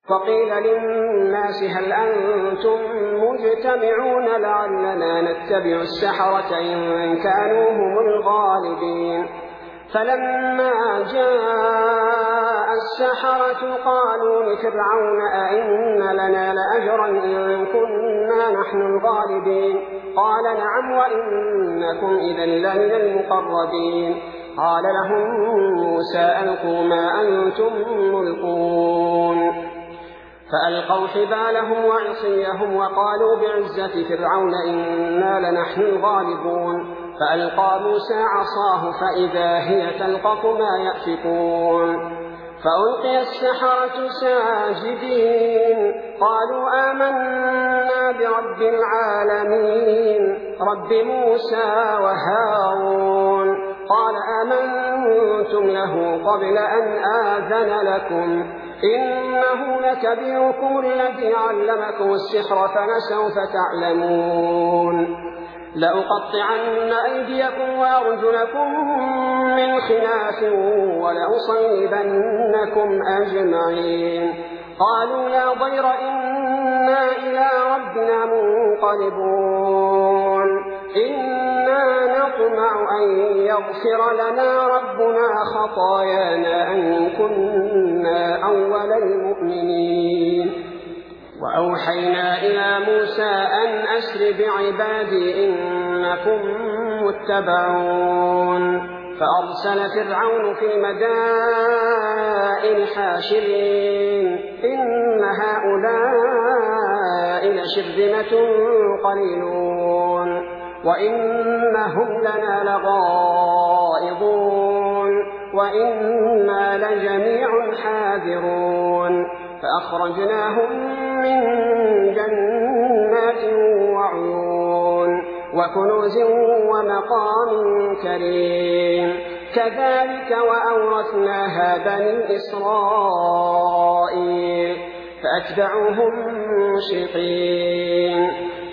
فقيل للناس هل أنتم مجتمعون لعلنا نتبع السحرة إن كانوا هم الغالبين. فلما جاء السحرة قالوا لفرعون أئن لنا لأجرا إن كنا نحن الغالبين. قال نعم وإنكم إذا لمن المقربين. قال لهم موسى ألقوا ما أنتم ملقون. فألقوا حبالهم وعصيهم وقالوا بعزة فرعون إنا لنحن الغالبون. فألقى موسى عصاه فإذا هي تلقف ما يأفكون. فألقي السحرة ساجدين قالوا آمنا برب العالمين رب موسى وهارون. قال آمنتم له قبل أن آذن لكم إنه لكبيركم الذي علمكم السحر فلسوف تعلمون. لأقطعن أيديكم وأرجلكم من خلاف ولأصيبنكم أجمعين. قالوا لا ضير إنا إلى ربنا منقلبون. إنا نطمع أن يغفر لنا ربنا خطايانا أن كنا أول المؤمنين. وأوحينا إلى موسى أن أسر بعبادي إنكم متبعون. فأرسل فرعون في المدائن حاشرين إن هؤلاء لشرذمة قليلون وإنهم لنا لغائظون وإنا لجميع حاذرون. فأخرجناهم من جنات وعيون وكنوز ومقام كريم. كذلك وأورثناها بني إسرائيل فأتبعوهم مشرقين.